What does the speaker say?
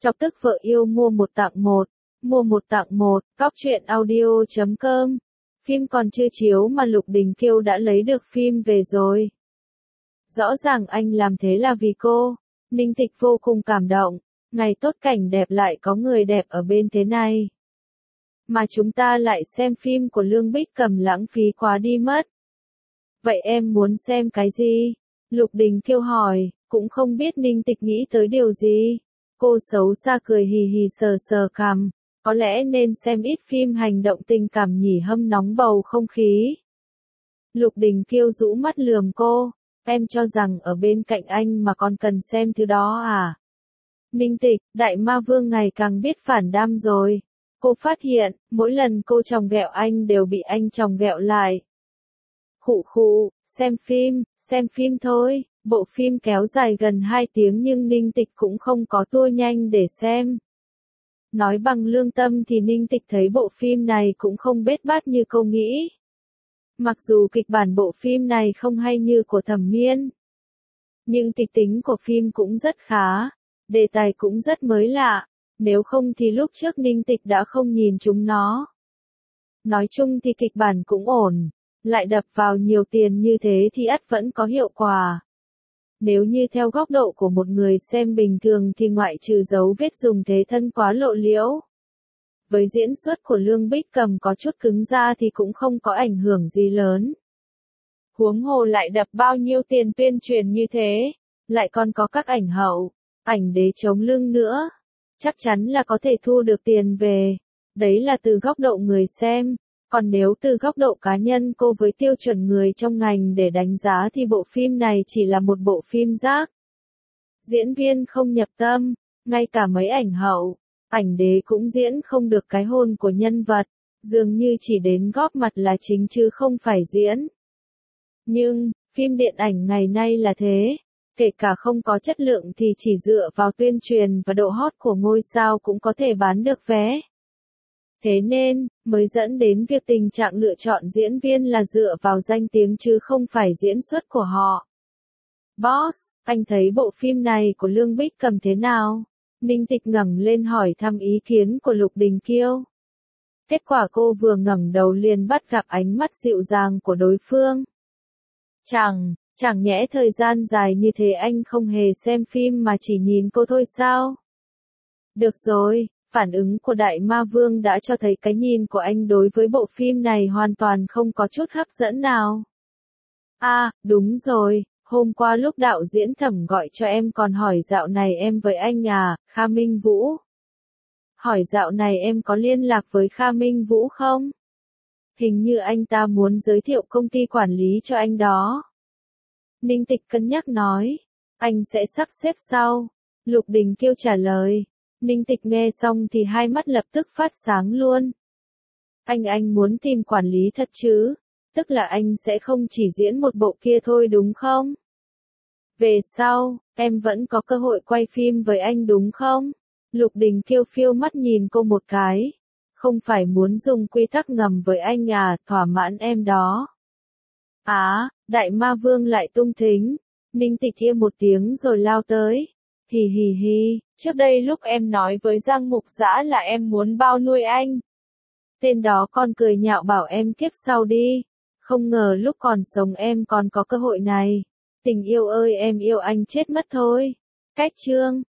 Chọc tức vợ yêu mua một tặng một. Mua một tặng một, cóc truyện audio.com. Phim còn chưa chiếu mà Lục Đình Kiêu đã lấy được phim về rồi. Rõ ràng anh làm thế là vì cô. Ninh Tịch vô cùng cảm động. Ngày tốt cảnh đẹp lại có người đẹp ở bên thế này. Mà chúng ta lại xem phim của Lương Bích Cầm lãng phí quá đi mất. Vậy em muốn xem cái gì? Lục Đình Kiêu hỏi, cũng không biết Ninh Tịch nghĩ tới điều gì. Cô xấu xa cười hì hì sờ sờ cằm. Có lẽ nên xem ít phim hành động tình cảm nhỉ, hâm nóng bầu không khí. Lục Đình Kiêu rũ mắt lườm cô. Em cho rằng ở bên cạnh anh mà còn cần xem thứ đó à? Ninh Tịch, đại ma vương ngày càng biết phản đam rồi. Cô phát hiện, mỗi lần cô chòng ghẹo anh đều bị anh chòng ghẹo lại. Khụ khụ, xem phim thôi. Bộ phim kéo dài gần 2 tiếng nhưng Ninh Tịch cũng không có tua nhanh để xem. Nói bằng lương tâm thì Ninh Tịch thấy bộ phim này cũng không bết bát như cô nghĩ. Mặc dù kịch bản bộ phim này không hay như của Thẩm Miên, nhưng kịch tính của phim cũng rất khá, đề tài cũng rất mới lạ, nếu không thì lúc trước Ninh Tịch đã không nhìn chúng nó. Nói chung thì kịch bản cũng ổn, lại đập vào nhiều tiền như thế thì ắt vẫn có hiệu quả. Nếu như theo góc độ của một người xem bình thường thì ngoại trừ dấu vết dùng thế thân quá lộ liễu, với diễn xuất của Lương Bích Cầm có chút cứng ra thì cũng không có ảnh hưởng gì lớn. Huống hồ lại đập bao nhiêu tiền tuyên truyền như thế, lại còn có các ảnh hậu, ảnh đế chống lưng nữa, chắc chắn là có thể thu được tiền về. Đấy là từ góc độ người xem, còn nếu từ góc độ cá nhân cô với tiêu chuẩn người trong ngành để đánh giá thì bộ phim này chỉ là một bộ phim rác. Diễn viên không nhập tâm, ngay cả mấy ảnh hậu, ảnh đế cũng diễn không được cái hồn của nhân vật, dường như chỉ đến góp mặt là chính chứ không phải diễn. Nhưng, phim điện ảnh ngày nay là thế, kể cả không có chất lượng thì chỉ dựa vào tuyên truyền và độ hot của ngôi sao cũng có thể bán được vé. Thế nên, mới dẫn đến việc tình trạng lựa chọn diễn viên là dựa vào danh tiếng chứ không phải diễn xuất của họ. Boss, anh thấy bộ phim này của Lương Bích Cầm thế nào? Ninh Tịch ngẩng lên hỏi thăm ý kiến của Lục Đình Kiêu. Kết quả cô vừa ngẩng đầu liền bắt gặp ánh mắt dịu dàng của đối phương. Chẳng nhẽ thời gian dài như thế anh không hề xem phim mà chỉ nhìn cô thôi sao? Được rồi, phản ứng của Đại Ma Vương đã cho thấy cái nhìn của anh đối với bộ phim này hoàn toàn không có chút hấp dẫn nào. À, đúng rồi, hôm qua lúc đạo diễn Thẩm gọi cho em còn hỏi dạo này em với anh à, Kha Minh Vũ. Hỏi dạo này em có liên lạc với Kha Minh Vũ không? Hình như anh ta muốn giới thiệu công ty quản lý cho anh đó. Ninh Tịch cân nhắc nói, anh sẽ sắp xếp sau. Lục Đình Kiêu trả lời. Ninh Tịch nghe xong thì hai mắt lập tức phát sáng luôn. Anh muốn tìm quản lý thật chứ? Tức là anh sẽ không chỉ diễn một bộ kia thôi đúng không? Về sau, em vẫn có cơ hội quay phim với anh đúng không? Lục Đình Kiêu phiêu mắt nhìn cô một cái. Không phải muốn dùng quy tắc ngầm với anh à, thỏa mãn em đó. Đại Ma Vương lại tung thính. Ninh Tịch kia một tiếng rồi lao tới. Hì hì hì, trước đây lúc em nói với Giang Mục Dã là em muốn bao nuôi anh. Tên đó con cười nhạo bảo em kiếp sau đi. Không ngờ lúc còn sống em còn có cơ hội này. Tình yêu ơi em yêu anh chết mất thôi. Cách chương